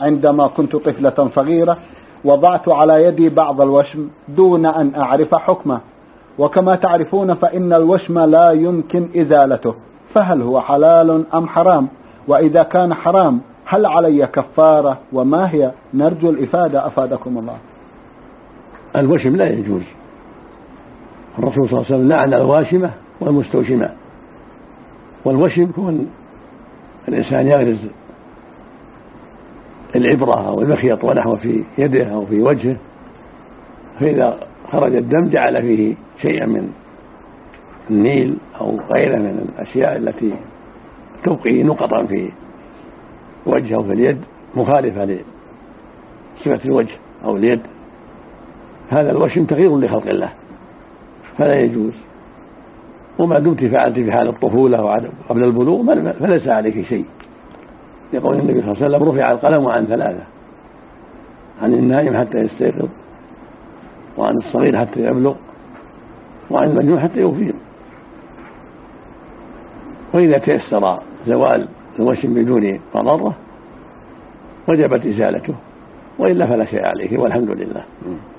عندما كنت طفلة صغيرة وضعت على يدي بعض الوشم دون أن أعرف حكمه، وكما تعرفون فإن الوشم لا يمكن إزالته، فهل هو حلال أم حرام؟ وإذا كان حرام هل علي كفارة وما هي؟ نرجو الإفادة أفادكم الله. الوشم لا يجوز، الرسول صلى الله عليه وسلم لعن الواشمة والمستوشمة. والوشم كون الإنسان يغرز العبرة أو المخيط ونحوه في يده أو في وجهه، فإذا خرج الدم جعل فيه شيئا من النيل أو غيره من الأشياء التي تبقي نقطا في وجهه وفي اليد مخالفة لصفة الوجه أو اليد، هذا الوشم تغيير لخلق الله فلا يجوز. وما دمت فعلت في حال الطفولة وقبل البلوغ فليس عليك شيء، يقول النبي صلى الله عليه وسلم رفع القلم عن ثلاثة: عن النائم حتى يستيقظ، وعن الصغير حتى يبلغ، وعن المجنون حتى يفيق. وإذا تيسر زوال الوشم بدون مضرة وجبت إزالته، وإلا فلا شيء عليه والحمد لله.